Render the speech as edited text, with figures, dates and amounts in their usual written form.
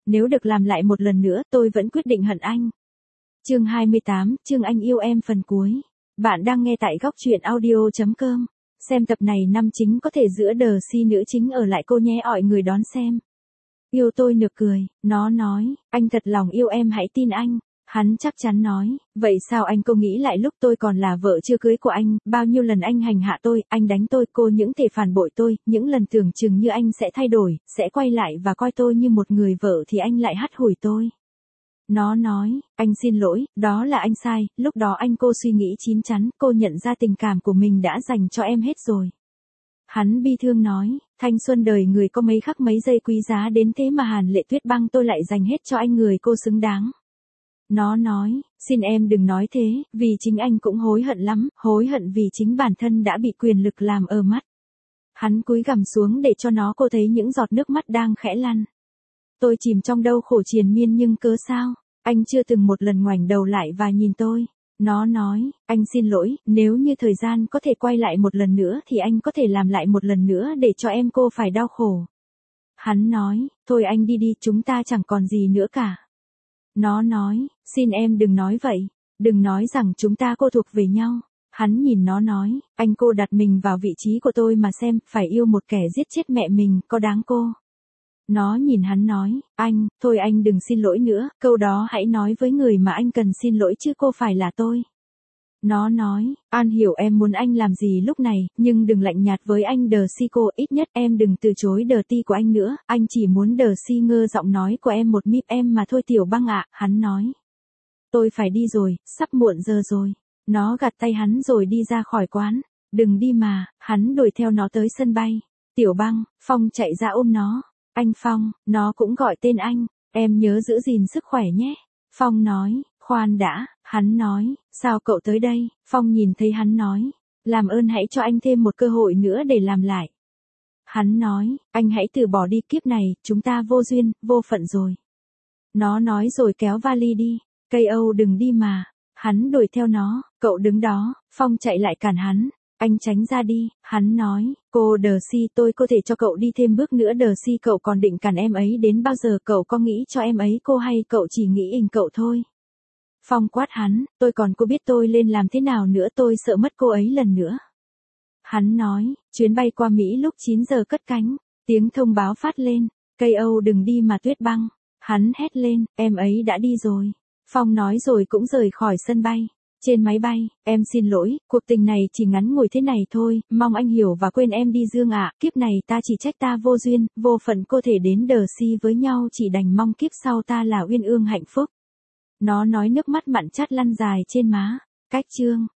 Nếu được làm lại một lần nữa, tôi vẫn quyết định hận anh. Chương 28, chương anh yêu em phần cuối. Bạn đang nghe tại góc truyện audio.com. Xem tập này nam chính có thể giữa Đờ-Si nữ chính ở lại cô nhé ọi người đón xem. Yêu tôi nực cười, nó nói, anh thật lòng yêu em hãy tin anh. Hắn chắc chắn nói, vậy sao anh cô nghĩ lại lúc tôi còn là vợ chưa cưới của anh, bao nhiêu lần anh hành hạ tôi, anh đánh tôi, cô những thể phản bội tôi, những lần tưởng chừng như anh sẽ thay đổi, sẽ quay lại và coi tôi như một người vợ thì anh lại hắt hủi tôi. Nó nói, anh xin lỗi, đó là anh sai, lúc đó anh cô suy nghĩ chín chắn, cô nhận ra tình cảm của mình đã dành cho em hết rồi. Hắn bi thương nói, thanh xuân đời người có mấy khắc mấy giây quý giá đến thế mà Hàn Lệ Tuyết Băng tôi lại dành hết cho anh người cô xứng đáng. Nó nói, xin em đừng nói thế, vì chính anh cũng hối hận lắm, hối hận vì chính bản thân đã bị quyền lực làm ở mắt. Hắn cúi gằm xuống để cho nó cô thấy những giọt nước mắt đang khẽ lăn. Tôi chìm trong đau khổ triền miên nhưng cớ sao, anh chưa từng một lần ngoảnh đầu lại và nhìn tôi. Nó nói, anh xin lỗi, nếu như thời gian có thể quay lại một lần nữa thì anh có thể làm lại một lần nữa để cho em cô phải đau khổ. Hắn nói, thôi anh đi đi, chúng ta chẳng còn gì nữa cả. Nó nói, xin em đừng nói vậy, đừng nói rằng chúng ta cô thuộc về nhau. Hắn nhìn nó nói, anh cô đặt mình vào vị trí của tôi mà xem, phải yêu một kẻ giết chết mẹ mình, có đáng cô? Nó nhìn hắn nói, anh, thôi anh đừng xin lỗi nữa, câu đó hãy nói với người mà anh cần xin lỗi chứ cô phải là tôi. Nó nói, An hiểu em muốn anh làm gì lúc này, nhưng đừng lạnh nhạt với anh Đờ-Si cô, ít nhất em đừng từ chối Đờ-Ti của anh nữa, anh chỉ muốn Đờ-Si ngơ giọng nói của em một mịp em mà thôi Tiểu Băng ạ, hắn nói. Tôi phải đi rồi, sắp muộn giờ rồi. Nó gạt tay hắn rồi đi ra khỏi quán, đừng đi mà, hắn đuổi theo nó tới sân bay. Tiểu Băng, Phong chạy ra ôm nó. Anh Phong, nó cũng gọi tên anh, em nhớ giữ gìn sức khỏe nhé. Phong nói, khoan đã, hắn nói, sao cậu tới đây? Phong nhìn thấy hắn nói, làm ơn hãy cho anh thêm một cơ hội nữa để làm lại. Hắn nói, anh hãy từ bỏ đi kiếp này, chúng ta vô duyên, vô phận rồi. Nó nói rồi kéo vali đi, cây Âu đừng đi mà. Hắn đuổi theo nó, cậu đứng đó, Phong chạy lại cản hắn. Anh tránh ra đi, hắn nói, cô Đờ-Si tôi có thể cho cậu đi thêm bước nữa Đờ-Si cậu còn định cản em ấy đến bao giờ cậu có nghĩ cho em ấy cô hay cậu chỉ nghĩ cậu thôi. Phong quát hắn, tôi còn cô biết tôi lên làm thế nào nữa tôi sợ mất cô ấy lần nữa. Hắn nói, chuyến bay qua Mỹ lúc 9 giờ cất cánh, tiếng thông báo phát lên, cây Âu đừng đi mà Tuyết Băng. Hắn hét lên, em ấy đã đi rồi. Phong nói rồi cũng rời khỏi sân bay. Trên máy bay, em xin lỗi, cuộc tình này chỉ ngắn ngủi thế này thôi, mong anh hiểu và quên em đi Dương ạ, kiếp này ta chỉ trách ta vô duyên, vô phận cô thể đến Đờ-Si với nhau chỉ đành mong kiếp sau ta là uyên ương hạnh phúc. Nó nói nước mắt mặn chát lăn dài trên má, cách chương.